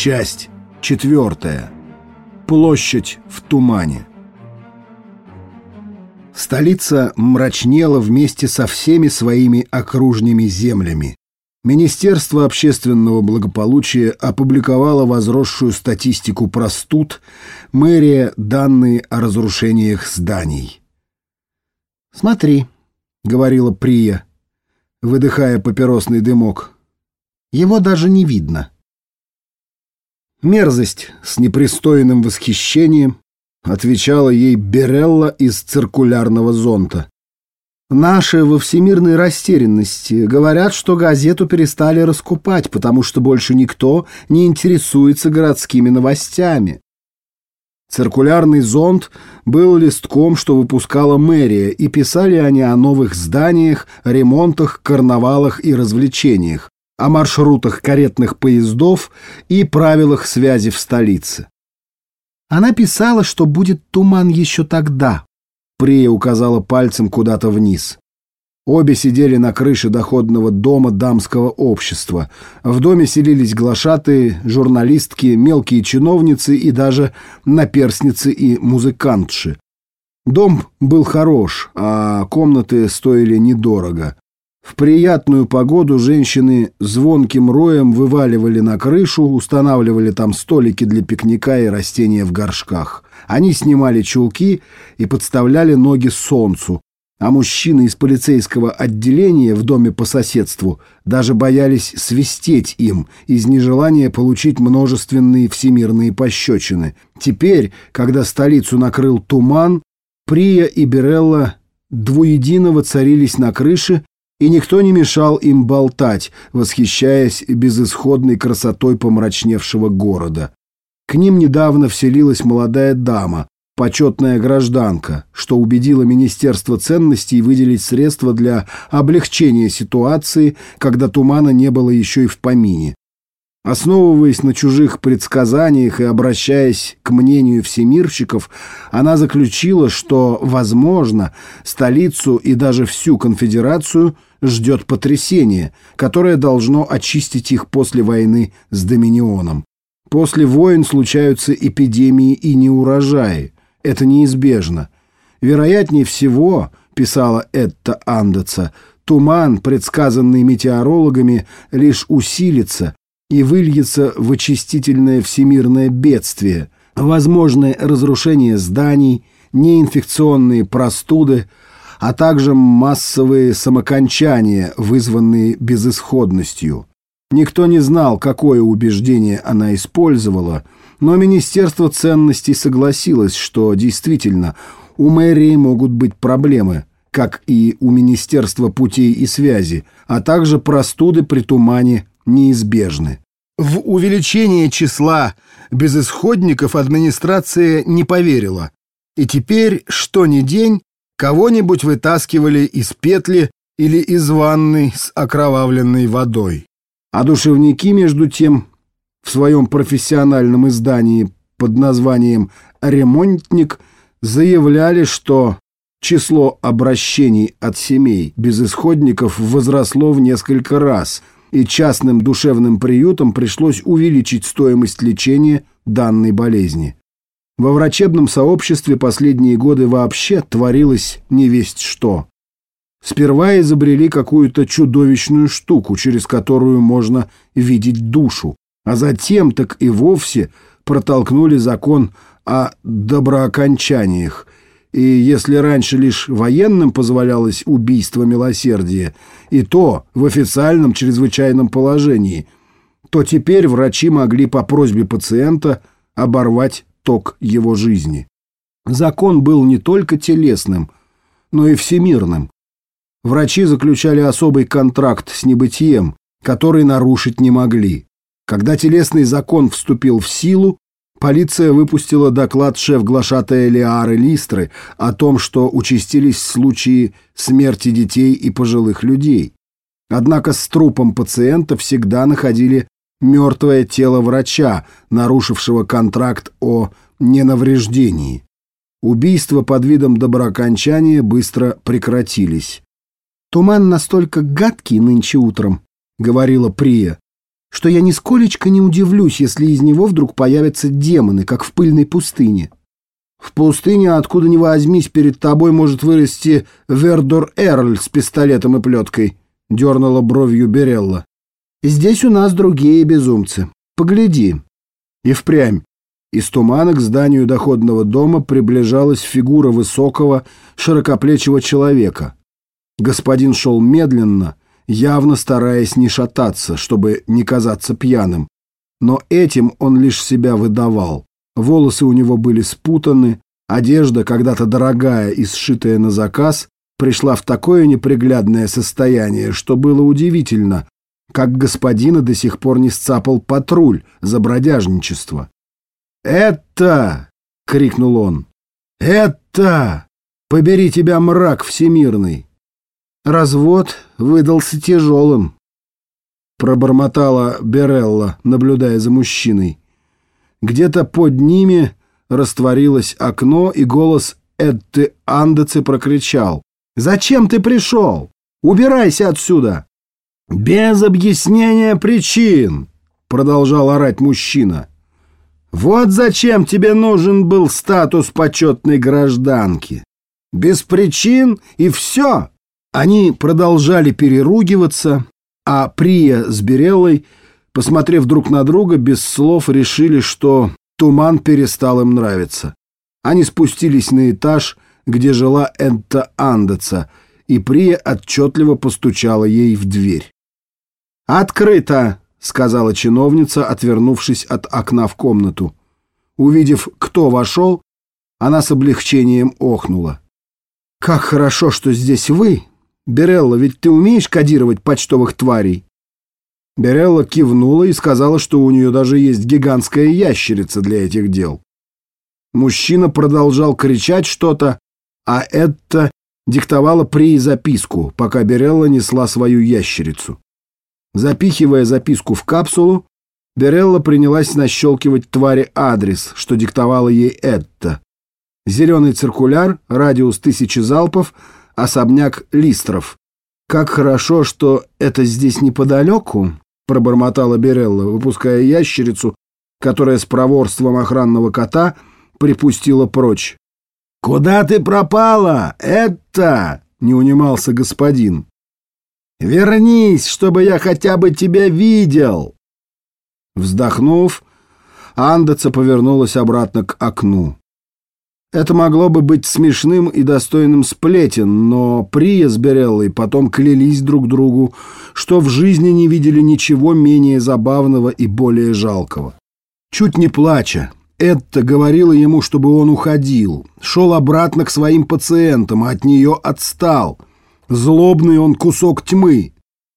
Часть 4. Площадь в тумане. Столица мрачнела вместе со всеми своими окружными землями. Министерство общественного благополучия опубликовало возросшую статистику простуд, мэрия — данные о разрушениях зданий. «Смотри», — говорила Прия, выдыхая папиросный дымок, — «его даже не видно». «Мерзость», — с непристойным восхищением отвечала ей Берелла из циркулярного зонта. «Наши во всемирной растерянности говорят, что газету перестали раскупать, потому что больше никто не интересуется городскими новостями». Циркулярный зонт был листком, что выпускала мэрия, и писали они о новых зданиях, ремонтах, карнавалах и развлечениях, о маршрутах каретных поездов и правилах связи в столице. Она писала, что будет туман еще тогда. Прия указала пальцем куда-то вниз. Обе сидели на крыше доходного дома дамского общества. В доме селились глашатые, журналистки, мелкие чиновницы и даже наперсницы и музыкантши. Дом был хорош, а комнаты стоили недорого. В приятную погоду женщины звонким роем вываливали на крышу, устанавливали там столики для пикника и растения в горшках. Они снимали чулки и подставляли ноги солнцу, а мужчины из полицейского отделения в доме по соседству даже боялись свистеть им из нежелания получить множественные всемирные пощечины. Теперь, когда столицу накрыл туман, Прия и Берелла двуедино воцарились на крыше, и никто не мешал им болтать, восхищаясь безысходной красотой помрачневшего города. К ним недавно вселилась молодая дама, почетная гражданка, что убедило Министерство ценностей выделить средства для облегчения ситуации, когда тумана не было еще и в помине. Основываясь на чужих предсказаниях и обращаясь к мнению всемирщиков, она заключила, что, возможно, столицу и даже всю конфедерацию ждет потрясение, которое должно очистить их после войны с Доминионом. После войн случаются эпидемии и неурожаи. Это неизбежно. Вероятнее всего, писала Этта Андеца, туман, предсказанный метеорологами, лишь усилится и выльется в очистительное всемирное бедствие, возможное разрушение зданий, неинфекционные простуды, а также массовые самокончания, вызванные безысходностью. Никто не знал, какое убеждение она использовала, но Министерство ценностей согласилось, что действительно у мэрии могут быть проблемы, как и у Министерства путей и связи, а также простуды при тумане неизбежны. В увеличение числа безысходников администрация не поверила, и теперь, что ни день, кого-нибудь вытаскивали из петли или из ванны с окровавленной водой. А душевники, между тем, в своем профессиональном издании под названием «Ремонтник» заявляли, что число обращений от семей безысходников возросло в несколько раз, и частным душевным приютам пришлось увеличить стоимость лечения данной болезни. Во врачебном сообществе последние годы вообще творилось невесть что. Сперва изобрели какую-то чудовищную штуку, через которую можно видеть душу, а затем так и вовсе протолкнули закон о доброокончаниях. И если раньше лишь военным позволялось убийство милосердия, и то в официальном чрезвычайном положении, то теперь врачи могли по просьбе пациента оборвать ток его жизни. Закон был не только телесным, но и всемирным. Врачи заключали особый контракт с небытием, который нарушить не могли. Когда телесный закон вступил в силу, полиция выпустила доклад шеф-глашатая Лиары Листры о том, что участились случаи смерти детей и пожилых людей. Однако с трупом пациента всегда находили мертвое тело врача, нарушившего контракт о ненавреждении. Убийства под видом доброокончания быстро прекратились. «Туман настолько гадкий нынче утром», — говорила Прия, что я нисколечко не удивлюсь, если из него вдруг появятся демоны, как в пыльной пустыне. В пустыне, откуда ни возьмись, перед тобой может вырасти Вердор-Эрль с пистолетом и плеткой, — дернула бровью Берелла. Здесь у нас другие безумцы. Погляди. И впрямь. Из тумана к зданию доходного дома приближалась фигура высокого, широкоплечего человека. Господин шел медленно, явно стараясь не шататься, чтобы не казаться пьяным. Но этим он лишь себя выдавал. Волосы у него были спутаны, одежда, когда-то дорогая и сшитая на заказ, пришла в такое неприглядное состояние, что было удивительно, как господина до сих пор не сцапал патруль за бродяжничество. «Это!» — крикнул он. «Это! Побери тебя, мрак всемирный!» «Развод выдался тяжелым», — пробормотала Берелла, наблюдая за мужчиной. Где-то под ними растворилось окно, и голос Этты Андецы прокричал: «Зачем ты пришел? Убирайся отсюда!» «Без объяснения причин!» — продолжал орать мужчина. «Вот зачем тебе нужен был статус почетной гражданки. Без причин и все!» Они продолжали переругиваться, а Прия с Береллой, посмотрев друг на друга, без слов решили, что туман перестал им нравиться. Они спустились на этаж, где жила Этта Андеца, и Прия отчетливо постучала ей в дверь. «Открыто!» — сказала чиновница, отвернувшись от окна в комнату. Увидев, кто вошел, она с облегчением охнула. «Как хорошо, что здесь вы! Берелла, ведь ты умеешь кодировать почтовых тварей?» Берелла кивнула и сказала, что у нее даже есть гигантская ящерица для этих дел. Мужчина продолжал кричать что-то, а Этта диктовала Прии записку, пока Берелла несла свою ящерицу. Запихивая записку в капсулу, Берелла принялась нащелкивать твари адрес, что диктовала ей Этта. Зеленый циркуляр, радиус 1000 залпов, особняк Листров. «Как хорошо, что это здесь неподалеку», — пробормотала Берелла, выпуская ящерицу, которая с проворством охранного кота припустила прочь. «Куда ты пропала, Этта?» — не унимался господин. «Вернись, чтобы я хотя бы тебя видел!» Вздохнув, Андеца повернулась обратно к окну. Это могло бы быть смешным и достойным сплетен, но Прия с Береллой потом клялись друг другу, что в жизни не видели ничего менее забавного и более жалкого. Чуть не плача, Этта говорила ему, чтобы он уходил, шел обратно к своим пациентам, а от нее отстал. Злобный он кусок тьмы.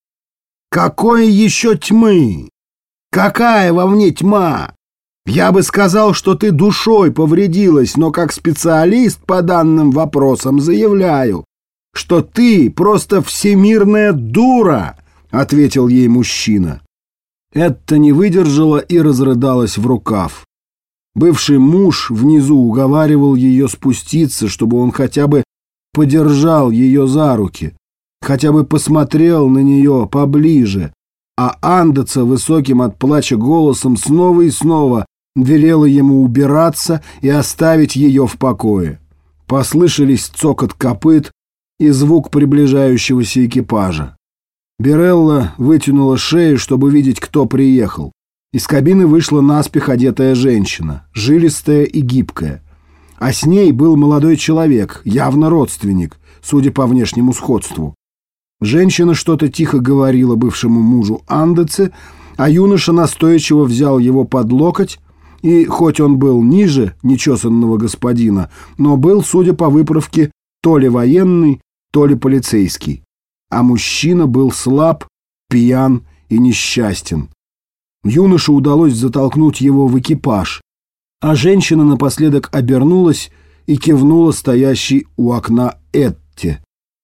«Какой еще тьмы? Какая во мне тьма? Я бы сказал, что ты душой повредилась, но как специалист по данным вопросам заявляю, что ты просто всемирная дура», — ответил ей мужчина. Этта не выдержала и разрыдалась в рукав. Бывший муж внизу уговаривал ее спуститься, чтобы он хотя бы подержал ее за руки, хотя бы посмотрел на нее поближе, а Андеца высоким от плача голосом снова и снова велела ему убираться и оставить ее в покое. Послышались цокот копыт и звук приближающегося экипажа. Берелла вытянула шею, чтобы видеть, кто приехал. Из кабины вышла наспех одетая женщина, жилистая и гибкая. А с ней был молодой человек, явно родственник, судя по внешнему сходству. Женщина что-то тихо говорила бывшему мужу Андеце, а юноша настойчиво взял его под локоть, и, хоть он был ниже нечесанного господина, но был, судя по выправке, то ли военный, то ли полицейский. А мужчина был слаб, пьян и несчастен. Юноше удалось затолкнуть его в экипаж, а женщина напоследок обернулась и кивнула стоящей у окна Этте.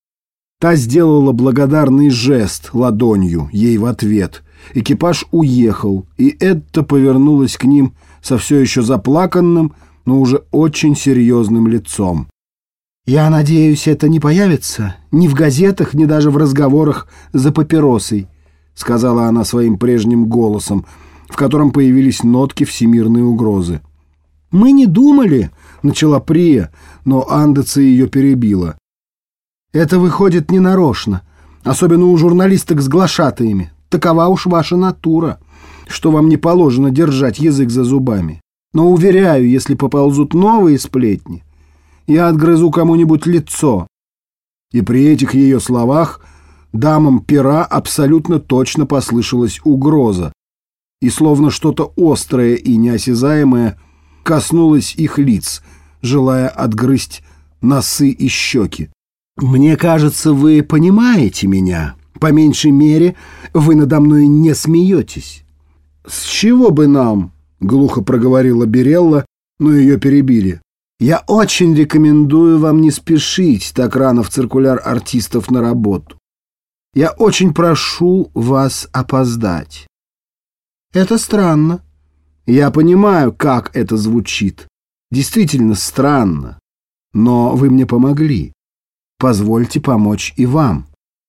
Та сделала благодарный жест ладонью ей в ответ. Экипаж уехал, и Этта повернулась к ним со все еще заплаканным, но уже очень серьезным лицом. «Я надеюсь, это не появится ни в газетах, ни даже в разговорах за папиросой», — сказала она своим прежним голосом, в котором появились нотки всемирной угрозы. «Мы не думали», — начала Прия, но Андеца ее перебила. «Это выходит ненарочно, особенно у журналисток с глашатаями. Такова уж ваша натура, что вам не положено держать язык за зубами. Но, уверяю, если поползут новые сплетни, я отгрызу кому-нибудь лицо». И при этих ее словах дамам пера абсолютно точно послышалась угроза, и словно что-то острое и неосязаемое коснулось их лиц, желая отгрызть носы и щеки. «Мне кажется, вы понимаете меня. По меньшей мере, вы надо мной не смеетесь». «С чего бы нам?» — глухо проговорила Берелла, но ее перебили. «Я очень рекомендую вам не спешить так рано в циркуляр артистов на работу. Я очень прошу вас опоздать». «Это странно. Я понимаю, как это звучит. Действительно странно. Но вы мне помогли. Позвольте помочь и вам».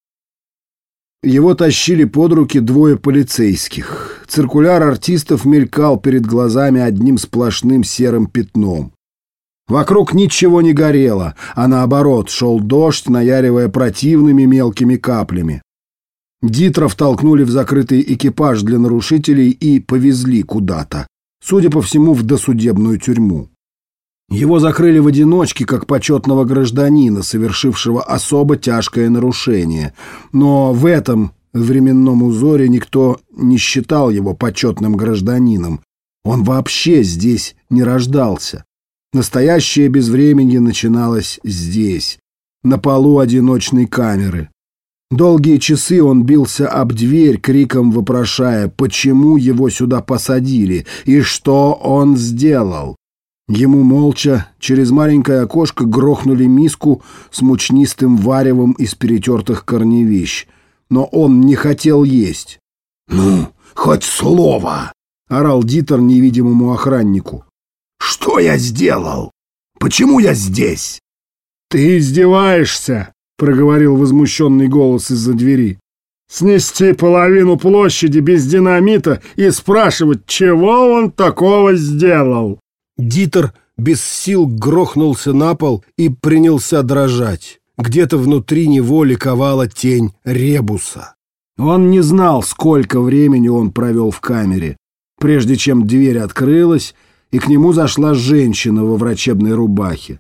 Его тащили под руки двое полицейских. Циркуляр артистов мелькал перед глазами одним сплошным серым пятном. Вокруг ничего не горело, а наоборот шел дождь, наяривая противными мелкими каплями. Дитров толкнули в закрытый экипаж для нарушителей и повезли куда-то, судя по всему, в досудебную тюрьму. Его закрыли в одиночке, как почетного гражданина, совершившего особо тяжкое нарушение. Но в этом временном узоре никто не считал его почетным гражданином. Он вообще здесь не рождался. Настоящее безвременье начиналось здесь, на полу одиночной камеры. Долгие часы он бился об дверь, криком вопрошая, почему его сюда посадили и что он сделал. Ему молча через маленькое окошко грохнули миску с мучнистым варевом из перетертых корневищ. Но он не хотел есть. «Ну, хоть слово!» — орал Дитер невидимому охраннику. «Что я сделал? Почему я здесь?» «Ты издеваешься!» — проговорил возмущенный голос из-за двери. «Снести половину площади без динамита и спрашивать, чего он такого сделал?» Дитер без сил грохнулся на пол и принялся дрожать. Где-то внутри него ликовала тень Ребуса. Он не знал, сколько времени он провел в камере, прежде чем дверь открылась, и к нему зашла женщина во врачебной рубахе.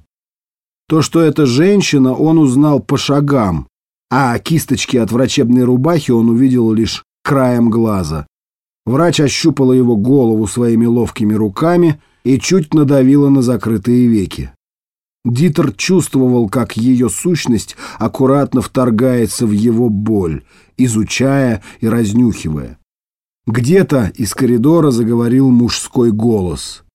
То, что это женщина, он узнал по шагам, а кисточки от врачебной рубахи он увидел лишь краем глаза. Врач ощупала его голову своими ловкими руками и чуть надавила на закрытые веки. Дитер чувствовал, как ее сущность аккуратно вторгается в его боль, изучая и разнюхивая. Где-то из коридора заговорил мужской голос.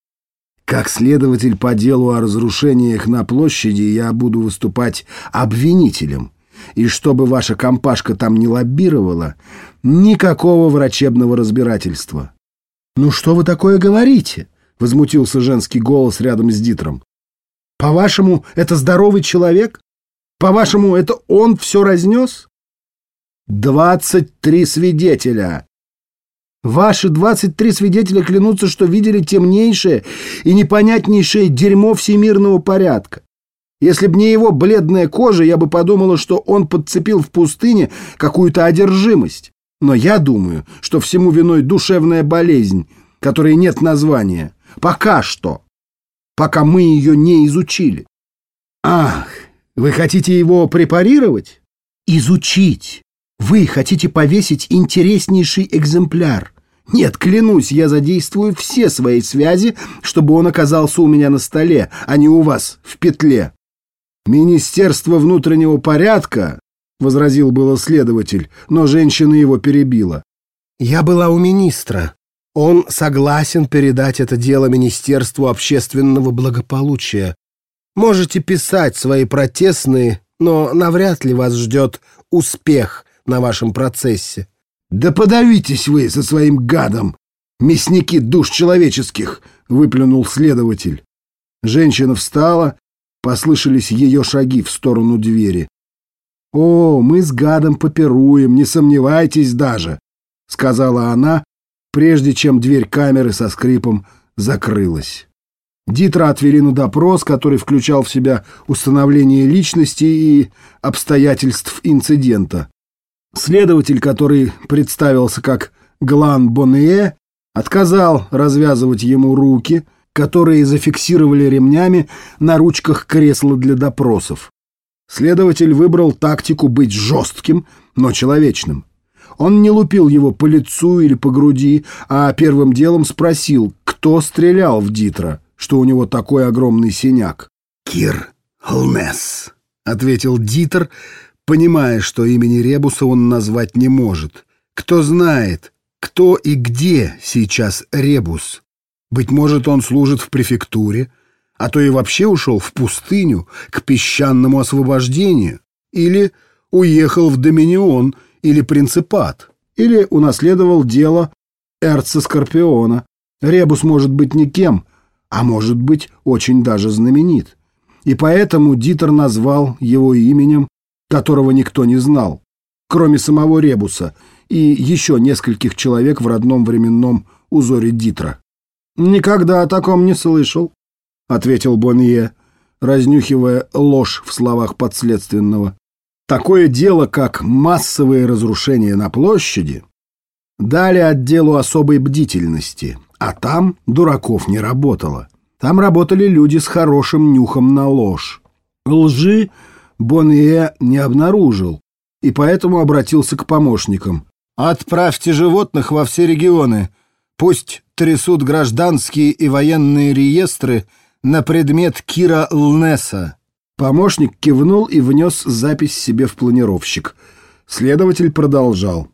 «Как следователь по делу о разрушениях на площади я буду выступать обвинителем, и чтобы ваша компашка там не лоббировала, никакого врачебного разбирательства». «Ну что вы такое говорите?» — возмутился женский голос рядом с Дитером. «По-вашему, это здоровый человек? По-вашему, это он все разнес?» 23 свидетеля. Ваши 23 свидетеля клянутся, что видели темнейшее и непонятнейшее дерьмо всемирного порядка. Если б не его бледная кожа, я бы подумала, что он подцепил в пустыне какую-то одержимость. Но я думаю, что всему виной душевная болезнь, которой нет названия. Пока что. Пока мы ее не изучили. Ах, вы хотите его препарировать? Изучить. Вы хотите повесить интереснейший экземпляр. Нет, клянусь, я задействую все свои связи, чтобы он оказался у меня на столе, а не у вас в петле. Министерство внутреннего порядка, — возразил было следователь, но женщина его перебила. Я была у министра. Он согласен передать это дело Министерству общественного благополучия. Можете писать свои протестные, но навряд ли вас ждет успех на вашем процессе. Да подавитесь вы со своим гадом, мясники душ человеческих, — выплюнул следователь. Женщина встала, послышались ее шаги в сторону двери. «О, мы с гадом попируем, не сомневайтесь даже», — сказала она, прежде чем дверь камеры со скрипом закрылась. Дитра отвели на допрос, который включал в себя установление личности и обстоятельств инцидента. Следователь, который представился как Глан Боннье, отказал развязывать ему руки, которые зафиксировали ремнями на ручках кресла для допросов. Следователь выбрал тактику быть жестким, но человечным. Он не лупил его по лицу или по груди, а первым делом спросил, кто стрелял в Дитра, что у него такой огромный синяк. «Кир Лнес», — ответил Дитр, понимая, что имени Ребуса он назвать не может. Кто знает, кто и где сейчас Ребус? Быть может, он служит в префектуре, а то и вообще ушел в пустыню к песчаному освобождению, или уехал в Доминион или Принципат, или унаследовал дело Эрца Скорпиона. Ребус может быть никем, а может быть очень даже знаменит. И поэтому Дитр назвал его именем, которого никто не знал, кроме самого Ребуса и еще нескольких человек в родном временном узоре Дитра. «Никогда о таком не слышал», — ответил Боннье, разнюхивая ложь в словах подследственного. «Такое дело, как массовые разрушения на площади, дали отделу особой бдительности, а там дураков не работало. Там работали люди с хорошим нюхом на ложь. Лжи Боннье не обнаружил, и поэтому обратился к помощникам. «Отправьте животных во все регионы. Пусть трясут гражданские и военные реестры на предмет Кира Лнеса». Помощник кивнул и внес запись себе в планировщик. Следователь продолжал.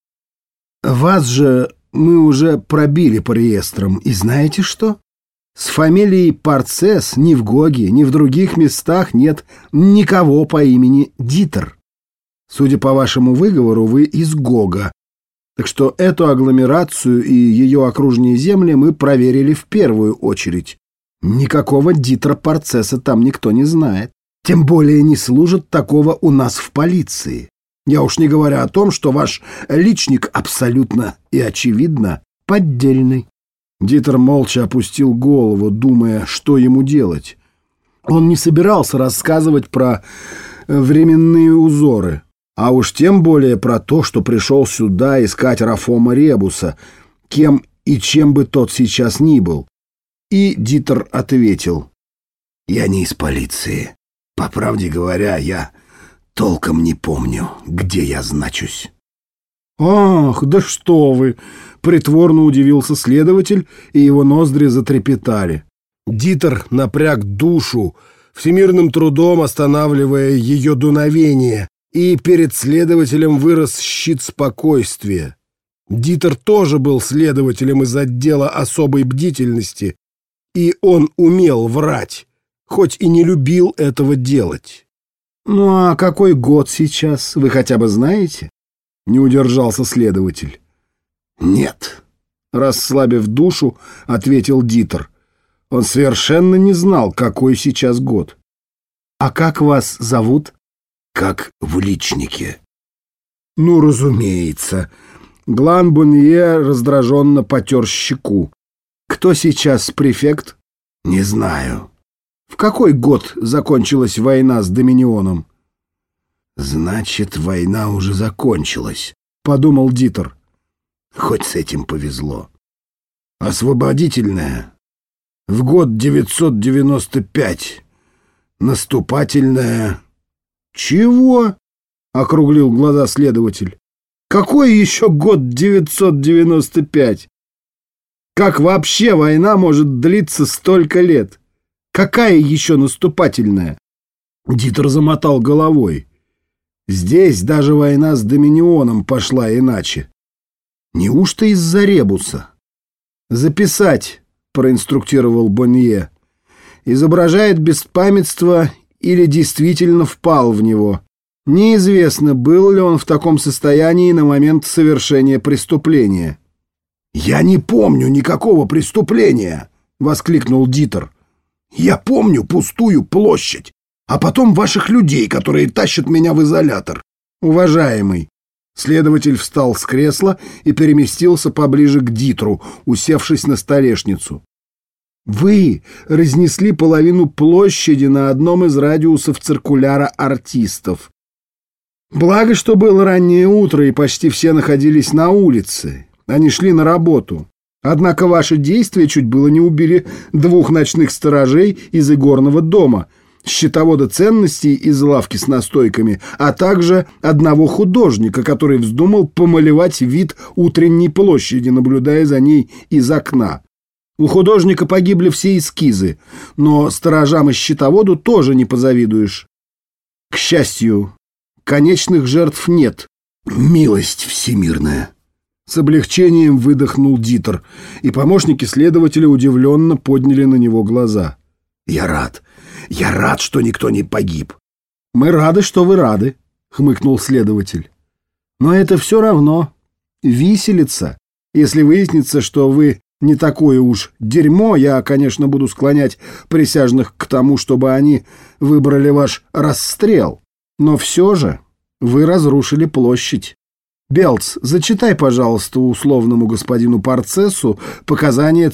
«Вас же мы уже пробили по реестрам, и знаете что? С фамилией Парцес ни в Гоге, ни в других местах нет никого по имени Дитр. Судя по вашему выговору, вы из Гога. Так что эту агломерацию и ее окружные земли мы проверили в первую очередь. Никакого Дитра Парцеса там никто не знает. Тем более не служит такого у нас в полиции. Я уж не говоря о том, что ваш личник абсолютно и очевидно поддельный». Дитр молча опустил голову, думая, что ему делать. Он не собирался рассказывать про временные узоры, а уж тем более про то, что пришел сюда искать Рафома Ребуса, кем и чем бы тот сейчас ни был. И Дитр ответил: «Я не из полиции. По правде говоря, я толком не помню, где я значусь». «Ах, да что вы!» — притворно удивился следователь, и его ноздри затрепетали. Дитр напряг душу, всемирным трудом останавливая ее дуновение, и перед следователем вырос щит спокойствия. Дитр тоже был следователем из отдела особой бдительности, и он умел врать, хоть и не любил этого делать. «Ну а какой год сейчас, вы хотя бы знаете?» — не удержался следователь. «Нет», — расслабив душу, ответил Дитр. Он совершенно не знал, какой сейчас год. «А как вас зовут?» «Как в личнике». «Ну, разумеется». Глан Боннье раздраженно потер щеку. «Кто сейчас префект?» «Не знаю». «В какой год закончилась война с Доминионом?» «Значит, война уже закончилась», — подумал Дитр. «Хоть с этим повезло. Освободительная в год 995. Наступательная...» «Чего?» — округлил глаза следователь. «Какой еще год 995? Как вообще война может длиться столько лет? Какая еще наступательная?» Дитр замотал головой. Здесь даже война с Доминионом пошла иначе. Неужто из-за Ребуса? «Записать», — проинструктировал Боннье. «Изображает беспамятство или действительно впал в него. Неизвестно, был ли он в таком состоянии на момент совершения преступления». «Я не помню никакого преступления», — воскликнул Дитр. «Я помню пустую площадь, а потом ваших людей, которые тащат меня в изолятор. Уважаемый. Следователь встал с кресла и переместился поближе к Дитру, усевшись на столешницу. Вы разнесли половину площади на одном из радиусов циркуляра артистов. Благо, что было раннее утро, и почти все находились на улице. Они шли на работу. Однако ваши действия чуть было не убили 2 ночных сторожей из игорного дома, счетовода ценностей из лавки с настойками, а также одного художника, который вздумал помалевать вид утренней площади, наблюдая за ней из окна. У художника погибли все эскизы, но сторожам и счетоводу тоже не позавидуешь. К счастью, конечных жертв нет. Милость всемирная. С облегчением выдохнул Дитер, и помощники следователя удивленно подняли на него глаза. Я рад, что никто не погиб. Мы рады, что вы рады, хмыкнул следователь. Но это все равно виселица. Если выяснится, что вы не такое уж дерьмо, я, конечно, буду склонять присяжных к тому, чтобы они выбрали ваш расстрел. Но все же вы разрушили площадь. Белц, зачитай, пожалуйста, условному господину Парцессу показания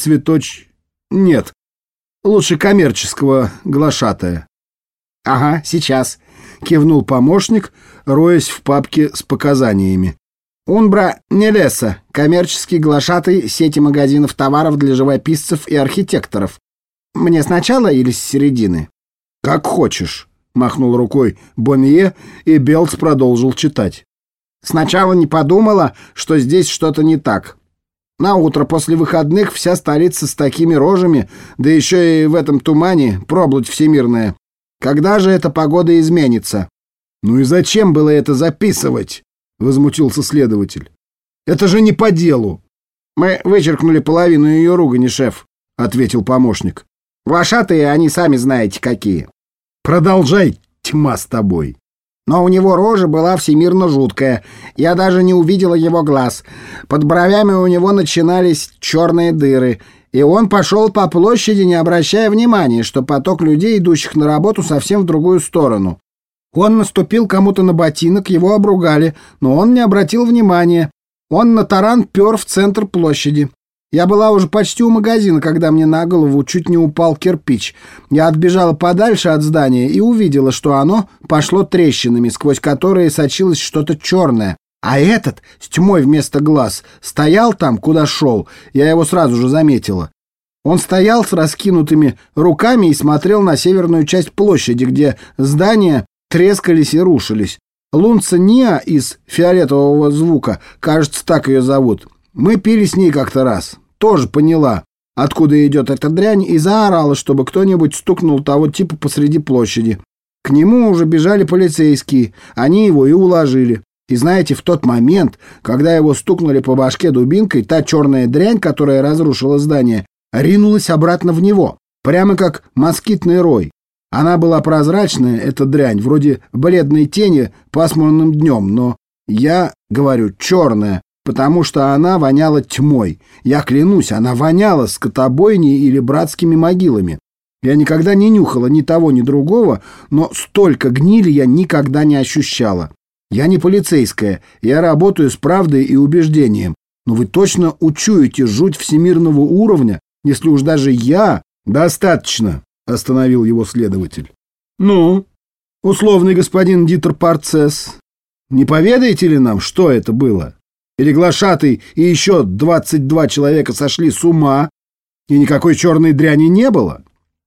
Нет, лучше коммерческого глашатая. — Ага, сейчас, — кивнул помощник, роясь в папке с показаниями. «Унбра Нелеса, коммерческий глашатай сети магазинов товаров для живописцев и архитекторов. Мне сначала или с середины?» «Как хочешь», — махнул рукой Бонье, и Белц продолжил читать. «Сначала не подумала, что здесь что-то не так. На утро после выходных вся столица с такими рожами, да еще и в этом тумане проблудь всемирная. Когда же эта погода изменится?» «Ну и зачем было это записывать?» — возмутился следователь. «Это же не по делу». «Мы вычеркнули половину ее ругани, шеф», — ответил помощник. «Глашатые, они сами знаете какие». «Продолжай, тьма с тобой». «Но у него рожа была всемирно жуткая. Я даже не увидела его глаз. Под бровями у него начинались черные дыры. И он пошел по площади, не обращая внимания, что поток людей, идущих на работу, совсем в другую сторону. Он наступил кому-то на ботинок, его обругали, но он не обратил внимания. Он на таран пер в центр площади. Я была уже почти у магазина, когда мне на голову чуть не упал кирпич. Я отбежала подальше от здания и увидела, что оно пошло трещинами, сквозь которые сочилось что-то черное. А этот, с тьмой вместо глаз, стоял там, куда шел. Я его сразу же заметила. Он стоял с раскинутыми руками и смотрел на северную часть площади, где здания трескались и рушились. Лунца Ниа из «Фиолетового звука», кажется, так ее зовут. Мы пили с ней как-то раз. Тоже поняла, откуда идет эта дрянь, и заорала, чтобы кто-нибудь стукнул того типа посреди площади. К нему уже бежали полицейские. Они его и уложили. И знаете, в тот момент, когда его стукнули по башке дубинкой, та черная дрянь, которая разрушила здание, ринулась обратно в него, прямо как москитный рой. Она была прозрачная, эта дрянь, вроде бледной тени пасмурным днем, но я говорю черная, потому что она воняла тьмой. Я клянусь, она воняла скотобойней или братскими могилами. Я никогда не нюхала ни того, ни другого, но столько гнили я никогда не ощущала. Я не полицейская, я работаю с правдой и убеждением. Но вы точно учуете жуть всемирного уровня, если уж даже я... «Достаточно», — остановил его следователь. «Ну, условный господин Дитер Парцесс, не поведаете ли нам, что это было? Или глашатый и еще 22 человека сошли с ума, и никакой черной дряни не было?»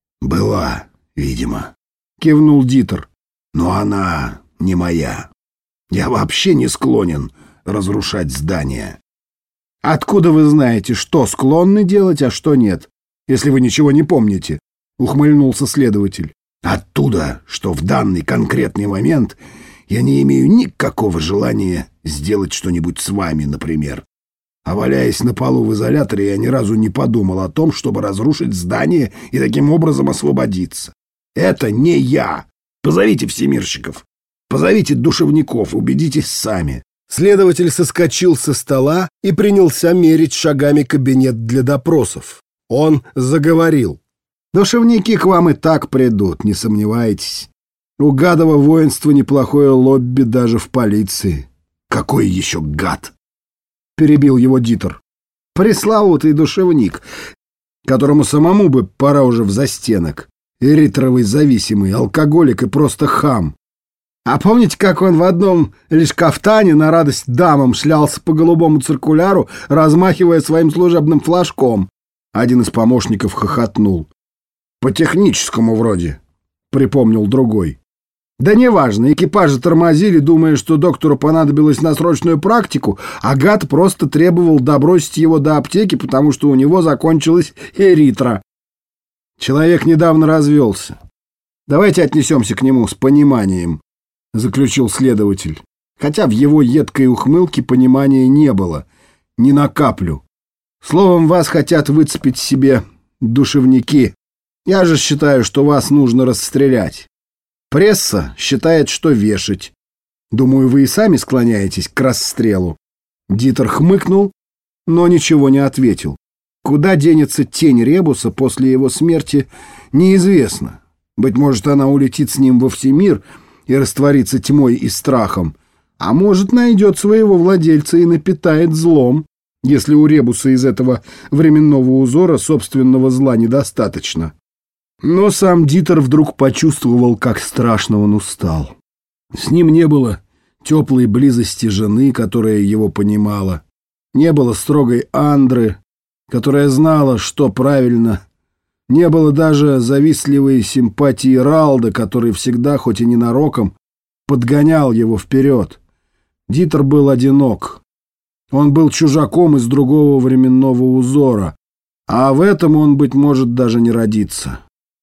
«Была, видимо», — кивнул Дитер. «Но она не моя. Я вообще не склонен разрушать здания». «Откуда вы знаете, что склонны делать, а что нет, если вы ничего не помните?» — ухмыльнулся следователь. «Оттуда, что в данный конкретный момент я не имею никакого желания сделать что-нибудь с вами, например. А валяясь на полу в изоляторе, я ни разу не подумал о том, чтобы разрушить здание и таким образом освободиться. Это не я. Позовите всемирщиков. Позовите душевников, убедитесь сами». Следователь соскочил со стола и принялся мерить шагами кабинет для допросов. Он заговорил. «Душевники к вам и так придут, не сомневайтесь. У гадова воинства неплохое лобби даже в полиции. Какой еще гад? Перебил его Дитер. Пресловутый душевник, которому самому бы пора уже в застенок. Эритровый зависимый, алкоголик и просто хам. А помните, как он в одном лишь кафтане на радость дамам шлялся по голубому циркуляру, размахивая своим служебным флажком? Один из помощников хохотнул. По техническому вроде, припомнил другой. Да неважно, экипажи тормозили, думая, что доктору понадобилось на срочную практику, а гад просто требовал добросить его до аптеки, потому что у него закончилась эритра. Человек недавно развелся. Давайте отнесемся к нему с пониманием, заключил следователь. Хотя в его едкой ухмылке понимания не было, ни на каплю. Словом, вас хотят выцепить себе душевники. Я же считаю, что вас нужно расстрелять. Пресса считает, что вешать. Думаю, вы и сами склоняетесь к расстрелу. Дитер хмыкнул, но ничего не ответил. Куда денется тень Ребуса после его смерти, неизвестно. Быть может, она улетит с ним во всемир и растворится тьмой и страхом. А может, найдет своего владельца и напитает злом, если у Ребуса из этого временного узора собственного зла недостаточно. Но сам Дитер вдруг почувствовал, как страшно он устал. С ним не было теплой близости жены, которая его понимала. Не было строгой Андры, которая знала, что правильно. Не было даже завистливой симпатии Ралда, который всегда, хоть и ненароком, подгонял его вперед. Дитер был одинок. Он был чужаком из другого временного узора, а в этом он, быть может, даже не родится.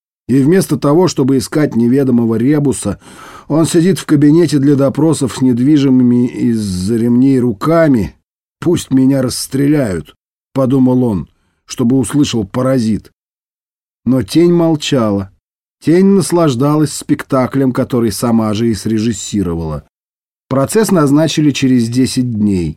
И вместо того, чтобы искать неведомого Ребуса, он сидит в кабинете для допросов с недвижимыми из-за ремней руками. «Пусть меня расстреляют», — подумал он, чтобы услышал паразит. Но тень молчала. Тень наслаждалась спектаклем, который сама же и срежиссировала. Процесс назначили через 10 дней.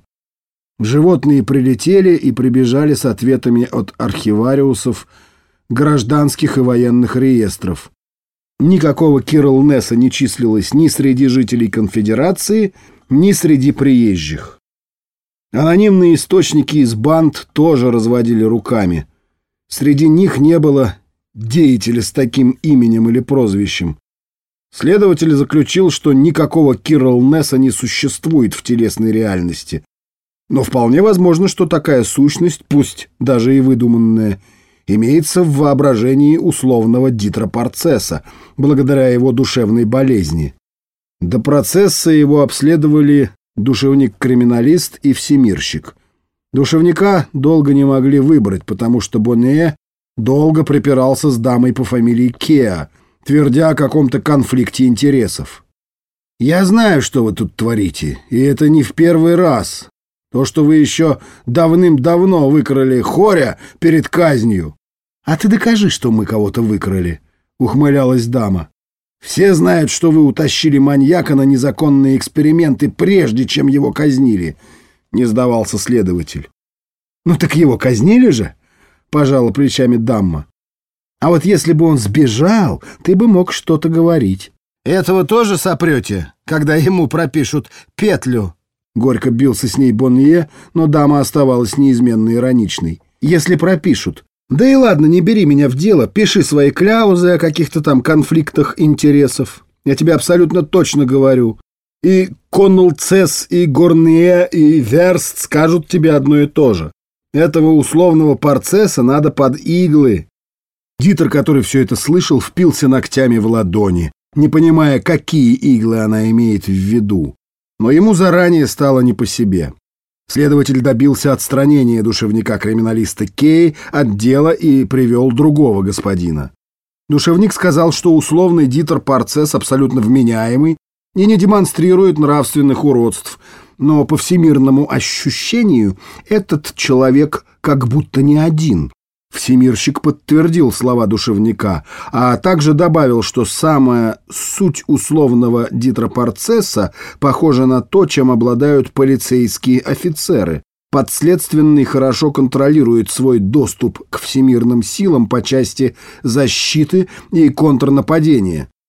Животные прилетели и прибежали с ответами от архивариусов, гражданских и военных реестров. Никакого Кирл Несса не числилось ни среди жителей конфедерации, ни среди приезжих. Анонимные источники из банд тоже разводили руками. Среди них не было деятеля с таким именем или прозвищем. Следователь заключил, что никакого Кирл Несса не существует в телесной реальности. Но вполне возможно, что такая сущность, пусть даже и выдуманная, имеется в воображении условного Дитера Парцесса, благодаря его душевной болезни. До процесса его обследовали душевник-криминалист и всемирщик. Душевника долго не могли выбрать, потому что Боннее долго припирался с дамой по фамилии Кеа, твердя о каком-то конфликте интересов. «Я знаю, что вы тут творите, и это не в первый раз. То, что вы еще давным-давно выкрали Хоря перед казнью. А ты докажи, что мы кого-то выкрали», — ухмылялась дама. «Все знают, что вы утащили маньяка на незаконные эксперименты, прежде чем его казнили», — не сдавался следователь. «Ну так его казнили же», — пожала плечами дама. «А вот если бы он сбежал, ты бы мог что-то говорить». «Этого тоже сопрете, когда ему пропишут петлю?» Горько бился с ней Боннье, но дама оставалась неизменно ироничной. «Если пропишут. Да и ладно, не бери меня в дело, пиши свои кляузы о каких-то там конфликтах интересов. Я тебе абсолютно точно говорю. И Коннелл Цесс, и Горнье, и Верст скажут тебе одно и то же. Этого условного Парцесса надо под иглы». Дитер, который все это слышал, впился ногтями в ладони, не понимая, какие иглы она имеет в виду. Но ему заранее стало не по себе. Следователь добился отстранения душевника-криминалиста Кей от дела и привел другого господина. Душевник сказал, что условный Дитер Парцесс абсолютно вменяемый и не демонстрирует нравственных уродств, но по всемирному ощущению этот человек как будто не один. Всемирщик подтвердил слова душевника, а также добавил, что самая суть условного Дитера Парцесса похожа на то, чем обладают полицейские офицеры. Подследственный хорошо контролирует свой доступ к всемирным силам по части защиты и контрнападения.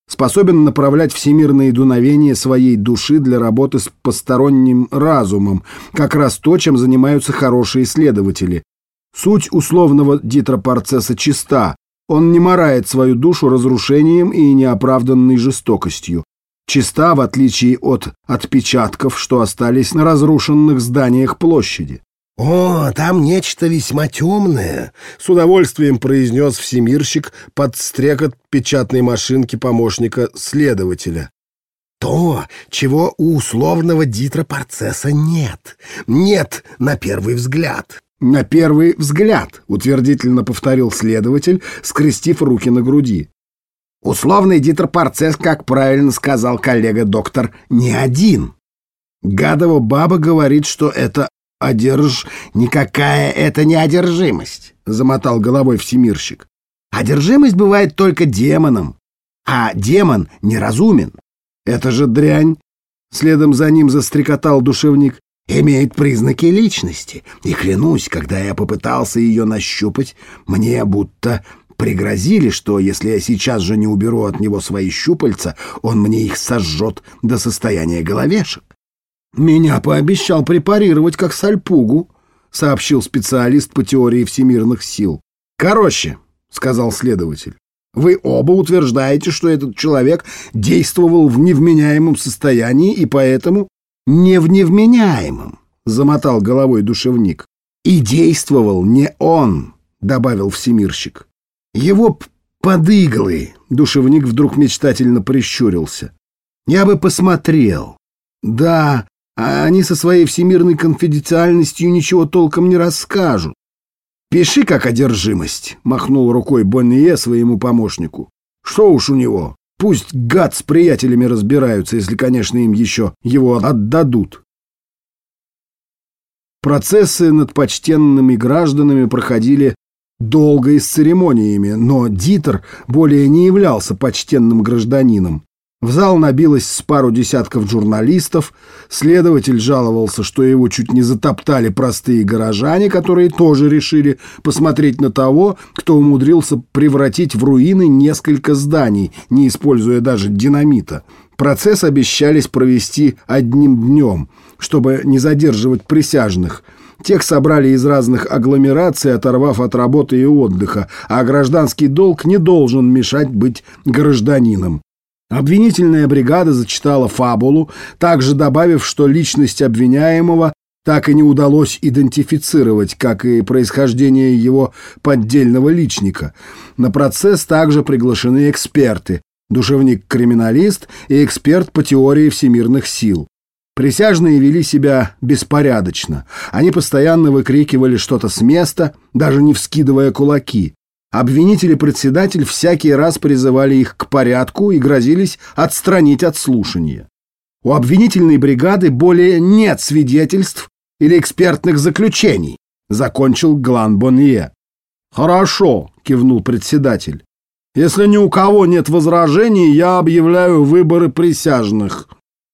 способен направлять всемирные дуновения своей души для работы с посторонним разумом, как раз то, чем занимаются хорошие исследователи. Суть условного Дитра Парцеса чиста. Он не марает свою душу разрушением и неоправданной жестокостью. Чиста, в отличие от отпечатков, что остались на разрушенных зданиях площади. «О, там нечто весьма темное», — с удовольствием произнес всемирщик под стрекот печатной машинки помощника следователя. «То, чего у условного Дитра Парцеса нет. Нет, на первый взгляд». «На первый взгляд», — утвердительно повторил следователь, скрестив руки на груди. «Условный Дитр Парцес, как правильно сказал коллега-доктор, не один. Гадова баба говорит, что это «Никакая это не одержимость», — замотал головой всемирщик. «Одержимость бывает только демоном, а демон неразумен. Это же дрянь», — следом за ним застрекотал душевник, «имеет признаки личности, и, клянусь, когда я попытался ее нащупать, мне будто пригрозили, что если я сейчас же не уберу от него свои щупальца, он мне их сожжет до состояния головешек». «Меня пообещал препарировать как сальпугу», — сообщил специалист по теории всемирных сил. «Короче», — сказал следователь, — «вы оба утверждаете, что этот человек действовал в невменяемом состоянии и поэтому...» «Не в невменяемом», — замотал головой душевник. «И действовал не он», — добавил всемирщик. «Его подыглы», — душевник вдруг мечтательно прищурился. «Я бы посмотрел. Да, а они со своей всемирной конфиденциальностью ничего толком не расскажут. «Пиши как одержимость», — махнул рукой Боннье своему помощнику. «Что уж у него? Пусть гад с приятелями разбираются, если, конечно, им еще его отдадут». Процессы над почтенными гражданами проходили долго и с церемониями, но Дитр более не являлся почтенным гражданином. В зал набилось с пару десятков журналистов, следователь жаловался, что его чуть не затоптали простые горожане, которые тоже решили посмотреть на того, кто умудрился превратить в руины несколько зданий, не используя даже динамита. Процесс обещались провести одним днем, чтобы не задерживать присяжных. Тех собрали из разных агломераций, оторвав от работы и отдыха, а гражданский долг не должен мешать быть гражданином. Обвинительная бригада зачитала фабулу, также добавив, что личность обвиняемого так и не удалось идентифицировать, как и происхождение его поддельного личника. На процесс также приглашены эксперты, душевник-криминалист и эксперт по теории всемирных сил. Присяжные вели себя беспорядочно. Они постоянно выкрикивали что-то с места, даже не вскидывая кулаки. Обвинитель и председатель всякий раз призывали их к порядку и грозились отстранить от слушания. У обвинительной бригады более нет свидетельств или экспертных заключений, закончил Глан Боннье. «Хорошо», — кивнул председатель. «Если ни у кого нет возражений, я объявляю выборы присяжных».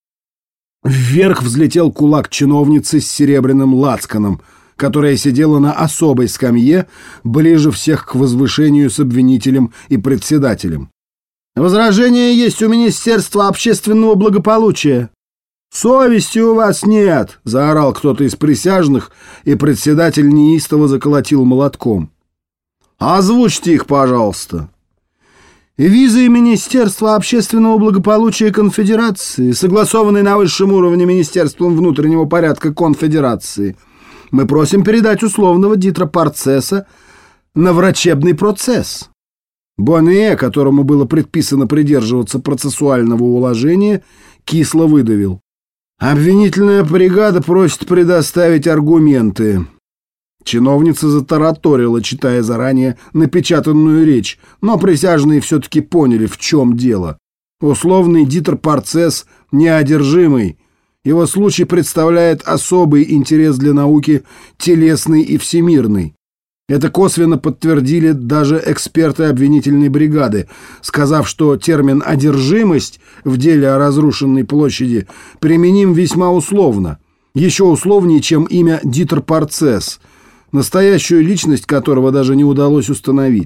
Вверх взлетел кулак чиновницы с серебряным лацканом, которая сидела на особой скамье, ближе всех к возвышению с обвинителем и председателем. «Возражение есть у Министерства общественного благополучия». «Совести у вас нет!» — заорал кто-то из присяжных, и председатель неистово заколотил молотком. «Озвучьте их, пожалуйста». «Визы Министерства общественного благополучия Конфедерации, согласованные на высшем уровне Министерством внутреннего порядка Конфедерации. Мы просим передать условного Дитра Парцеса на врачебный процесс». Боннье, которому было предписано придерживаться процессуального уложения, кисло выдавил. «Обвинительная бригада просит предоставить аргументы». Чиновница затараторила, читая заранее напечатанную речь, но присяжные все-таки поняли, в чем дело. Условный Дитр Парцес неодержимый. Его случай представляет особый интерес для науки телесный и всемирный. Это косвенно подтвердили даже эксперты обвинительной бригады, сказав, что термин «одержимость» в деле о разрушенной площади применим весьма условно, еще условнее, чем имя Дитр Парцес, настоящую личность которого даже не удалось установить.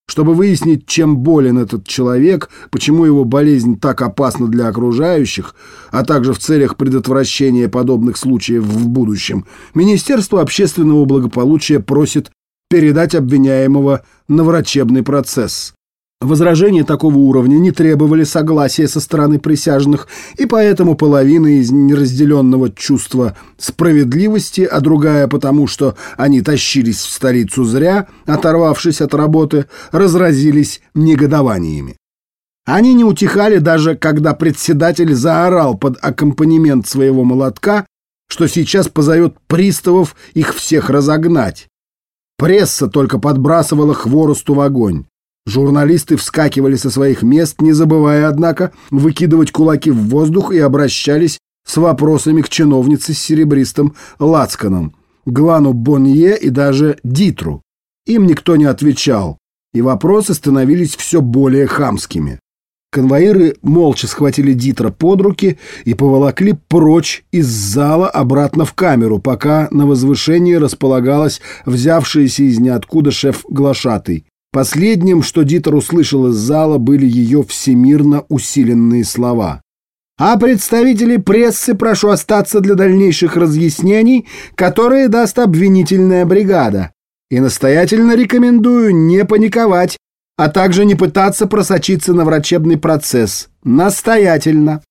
Чтобы выяснить, чем болен этот человек, почему его болезнь так опасна для окружающих, а также в целях предотвращения подобных случаев в будущем, Министерство общественного благополучия просит передать обвиняемого на врачебный процесс. Возражения такого уровня не требовали согласия со стороны присяжных, и поэтому половина из неразделенного чувства справедливости, а другая потому, что они тащились в столицу зря, оторвавшись от работы, разразились негодованиями. Они не утихали даже, когда председатель заорал под аккомпанемент своего молотка, что сейчас позовет приставов их всех разогнать. Пресса только подбрасывала хворосту в огонь. Журналисты вскакивали со своих мест, не забывая, однако, выкидывать кулаки в воздух и обращались с вопросами к чиновнице с серебристым лацканом, Глану Бонье и даже Дитру. Им никто не отвечал, и вопросы становились все более хамскими. Конвоиры молча схватили Дитра под руки и поволокли прочь из зала обратно в камеру, пока на возвышении располагалась взявшаяся из ниоткуда шеф-глашатый. Последним, что Дитер услышал из зала, были ее всемирно усиленные слова. «А представителей прессы прошу остаться для дальнейших разъяснений, которые даст обвинительная бригада. И настоятельно рекомендую не паниковать, а также не пытаться просочиться на врачебный процесс. Настоятельно!»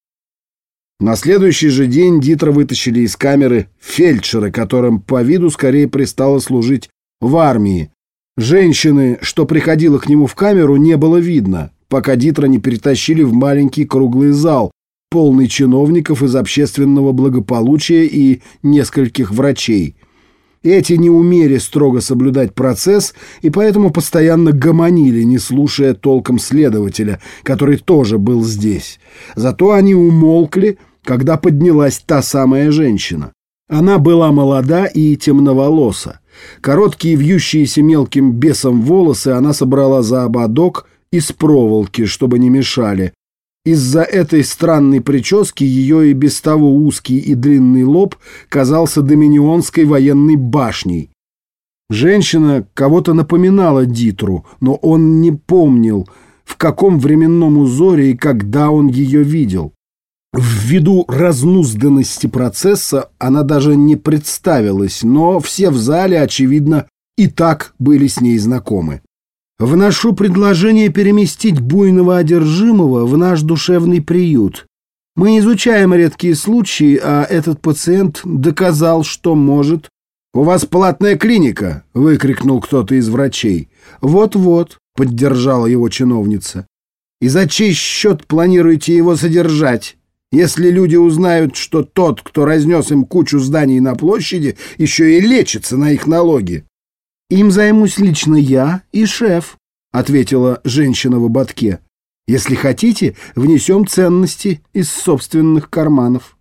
На следующий же день Дитра вытащили из камеры фельдшера, которым по виду скорее пристало служить в армии. Женщины, что приходила к нему в камеру, не было видно, пока Дитра не перетащили в маленький круглый зал, полный чиновников из общественного благополучия и нескольких врачей. Эти не умели строго соблюдать процесс и поэтому постоянно гомонили, не слушая толком следователя, который тоже был здесь. Зато они умолкли, когда поднялась та самая женщина. Она была молода и темноволоса. Короткие вьющиеся мелким бесом волосы она собрала за ободок из проволоки, чтобы не мешали. Из-за этой странной прически ее и без того узкий и длинный лоб казался доминионской военной башней. Женщина кого-то напоминала Дитру, но он не помнил, в каком временном узоре и когда он ее видел. Ввиду разнузданности процесса она даже не представилась, но все в зале, очевидно, и так были с ней знакомы. «Вношу предложение переместить буйного одержимого в наш душевный приют. Мы изучаем редкие случаи, а этот пациент доказал, что может...» «У вас платная клиника!» — выкрикнул кто-то из врачей. «Вот-вот», — поддержала его чиновница. «И за чей счет планируете его содержать? Если люди узнают, что тот, кто разнес им кучу зданий на площади, еще и лечится на их налоги». «Им займусь лично я и шеф», — ответила женщина в ободке. «Если хотите, внесем ценности из собственных карманов».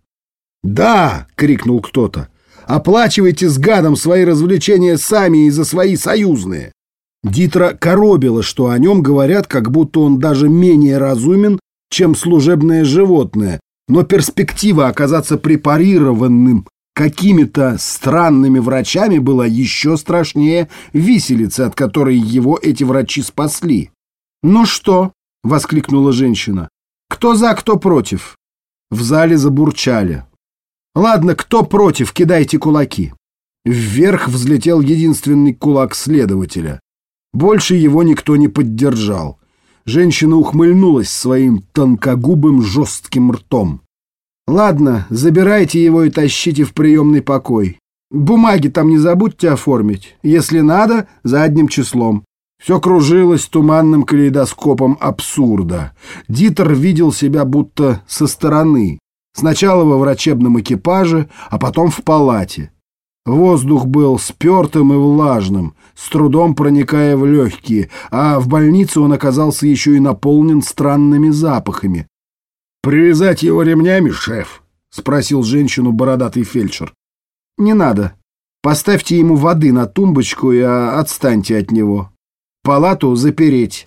«Да!» — крикнул кто-то. «Оплачивайте с гадом свои развлечения сами и за свои союзные». Дитра коробило, что о нем говорят, как будто он даже менее разумен, чем служебное животное, но перспектива оказаться препарированным какими-то странными врачами была еще страшнее виселицы, от которой его эти врачи спасли. «Ну что?» — воскликнула женщина. «Кто за, кто против?» В зале забурчали. «Ладно, кто против, кидайте кулаки». Вверх взлетел единственный кулак следователя. Больше его никто не поддержал. Женщина ухмыльнулась своим тонкогубым жестким ртом. «Ладно, забирайте его и тащите в приемный покой. Бумаги там не забудьте оформить. Если надо, задним числом». Все кружилось туманным калейдоскопом абсурда. Дитер видел себя будто со стороны. Сначала во врачебном экипаже, а потом в палате. Воздух был спертым и влажным, с трудом проникая в легкие, а в больнице он оказался еще и наполнен странными запахами. «Привязать его ремнями, шеф?» — спросил женщину бородатый фельдшер. «Не надо. Поставьте ему воды на тумбочку и отстаньте от него. Палату запереть».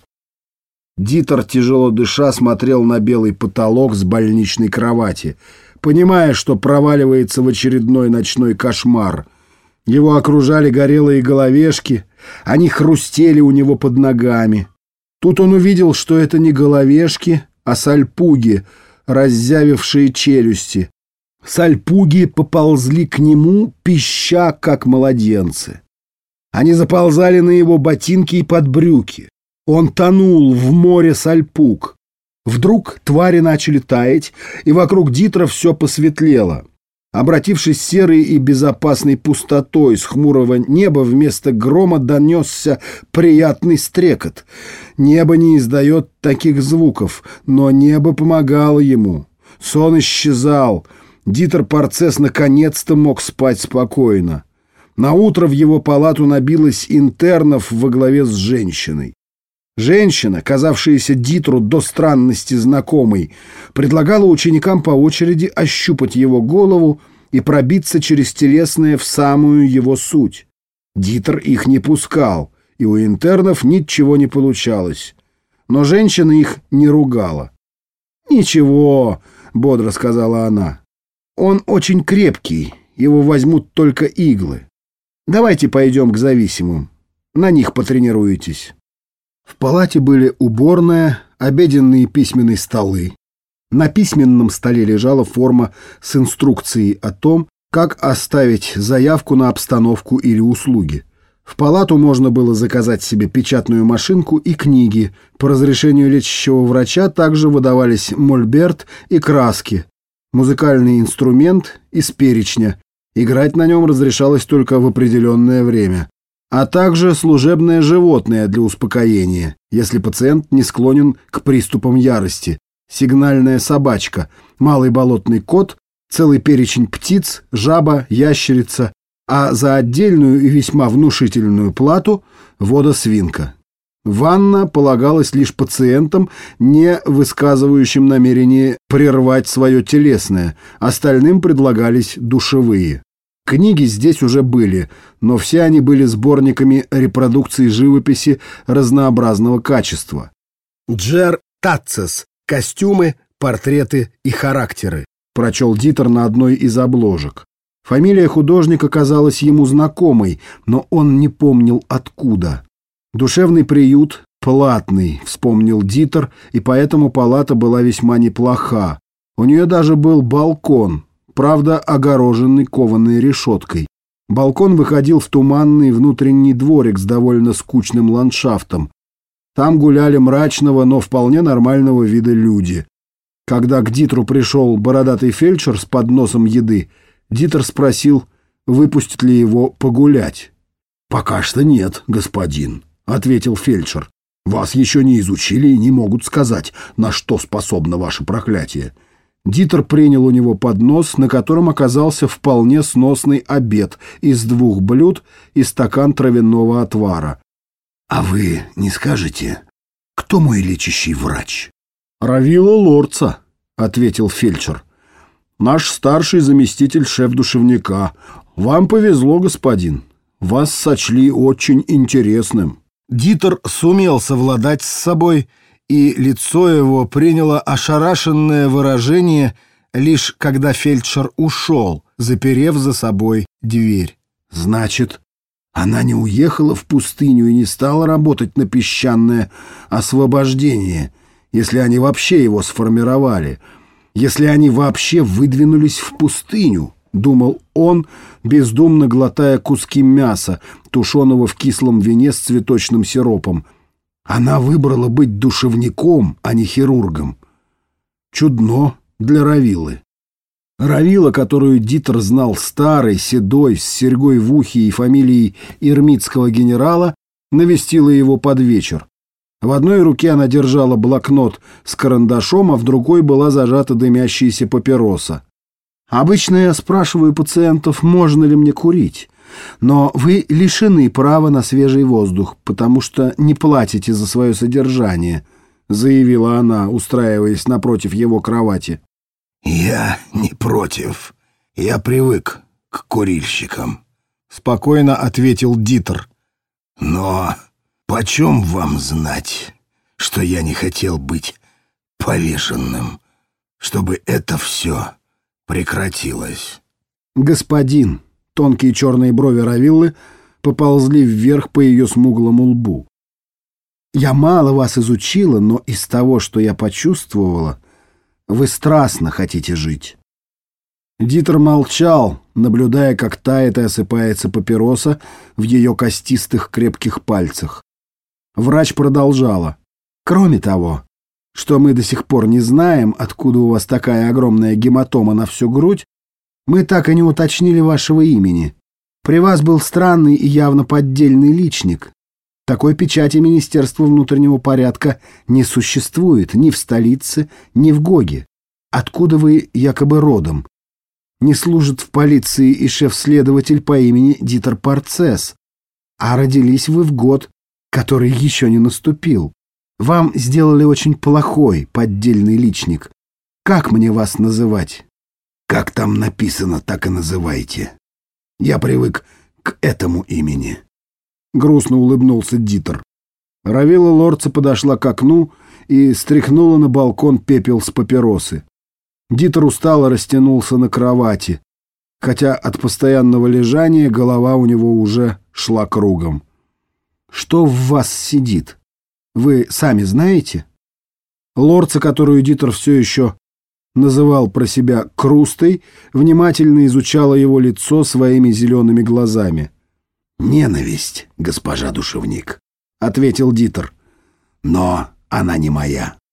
Дитер, тяжело дыша, смотрел на белый потолок с больничной кровати, понимая, что проваливается в очередной ночной кошмар. Его окружали горелые головешки, Они хрустели у него под ногами. Тут он увидел, что это не головешки, а сальпуги, раззявившие челюсти. Сальпуги поползли к нему, пища, как младенцы. Они заползали на его ботинки и подбрюки. Он тонул в море сальпуг. Вдруг твари начали таять, и вокруг Дитра все посветлело. Обратившись серой и безопасной пустотой с хмурого неба, вместо грома донесся приятный стрекот. Небо не издает таких звуков, но небо помогало ему. Сон исчезал. Дитер Парцесс наконец-то мог спать спокойно. Наутро в его палату набилось интернов во главе с женщиной. Женщина, казавшаяся Дитру до странности знакомой, предлагала ученикам по очереди ощупать его голову и пробиться через телесное в самую его суть. Дитр их не пускал, и у интернов ничего не получалось. Но женщина их не ругала. «Ничего», — бодро сказала она, — «он очень крепкий, его возьмут только иглы. Давайте пойдем к зависимым, на них потренируетесь». В палате были уборная, обеденные и письменные столы. На письменном столе лежала форма с инструкцией о том, как оставить заявку на обстановку или услуги. В палату можно было заказать себе печатную машинку и книги. По разрешению лечащего врача также выдавались мольберт и краски, музыкальный инструмент из перечня. Играть на нем разрешалось только в определенное время. А также служебное животное для успокоения, если пациент не склонен к приступам ярости, сигнальная собачка, малый болотный кот, целый перечень птиц, жаба, ящерица, а за отдельную и весьма внушительную плату – водосвинка. Ванна полагалась лишь пациентам, не высказывающим намерение прервать свое телесное, остальным предлагались душевые. Книги здесь уже были, но все они были сборниками репродукций живописи разнообразного качества. «Джер Татцес. Костюмы, портреты и характеры», прочел Дитер на одной из обложек. Фамилия художника казалась ему знакомой, но он не помнил откуда. «Душевный приют платный», вспомнил Дитер, и поэтому палата была весьма неплоха. У нее даже был балкон, правда, огороженный кованой решеткой. Балкон выходил в туманный внутренний дворик с довольно скучным ландшафтом. Там гуляли мрачного, но вполне нормального вида люди. Когда к Дитру пришел бородатый фельдшер с подносом еды, Дитер спросил, выпустят ли его погулять. «Пока что нет, господин», — ответил фельдшер. «Вас еще не изучили и не могут сказать, на что способно ваше проклятие». Дитер принял у него поднос, на котором оказался вполне сносный обед из 2 блюд и стакан травяного отвара. «А вы не скажете, кто мой лечащий врач?» «Равило Лорца», — ответил фельдшер. «Наш старший заместитель шеф-душевника. Вам повезло, господин. Вас сочли очень интересным». Дитер сумел совладать с собой, и лицо его приняло ошарашенное выражение, лишь когда фельдшер ушел, заперев за собой дверь. «Значит, она не уехала в пустыню и не стала работать на песчаное освобождение, если они вообще его сформировали, если они вообще выдвинулись в пустыню», — думал он, бездумно глотая куски мяса, тушеного в кислом вине с цветочным сиропом. Она выбрала быть душевником, а не хирургом. Чудно для Равилы. Равила, которую Дитер знал старой, седой, с серьгой в ухе и фамилией ирмитского генерала, навестила его под вечер. В одной руке она держала блокнот с карандашом, а в другой была зажата дымящаяся папироса. «Обычно я спрашиваю пациентов, можно ли мне курить, но вы лишены права на свежий воздух, потому что не платите за свое содержание», — заявила она, устраиваясь напротив его кровати. «Я не против. Я привык к курильщикам», — спокойно ответил Дитер. «Но почем вам знать, что я не хотел быть повешенным, чтобы это все прекратилось?» «Господин», — тонкие черные брови Равиллы поползли вверх по ее смуглому лбу. «Я мало вас изучила, но из того, что я почувствовала, вы страстно хотите жить». Дитер молчал, наблюдая, как тает и осыпается папироса в ее костистых крепких пальцах. Врач продолжала. «Кроме того, что мы до сих пор не знаем, откуда у вас такая огромная гематома на всю грудь, мы так и не уточнили вашего имени. При вас был странный и явно поддельный личник. Такой печати Министерства внутреннего порядка не существует ни в столице, ни в Гоге. Откуда вы якобы родом? Не служит в полиции и шеф-следователь по имени Дитер Парцесс, а родились вы в год, который еще не наступил. Вам сделали очень плохой поддельный личник. Как мне вас называть?» Как там написано, так и называйте. Я привык к этому имени. Грустно улыбнулся Дитер. Равила Лорца подошла к окну и стряхнула на балкон пепел с папиросы. Дитер устало растянулся на кровати, хотя от постоянного лежания голова у него уже шла кругом. «Что в вас сидит? Вы сами знаете?» Лорца, которую Дитер все еще называл про себя Крустой, внимательно изучала его лицо своими зелеными глазами. «Ненависть, госпожа душевник», — ответил Дитер. «но она не моя».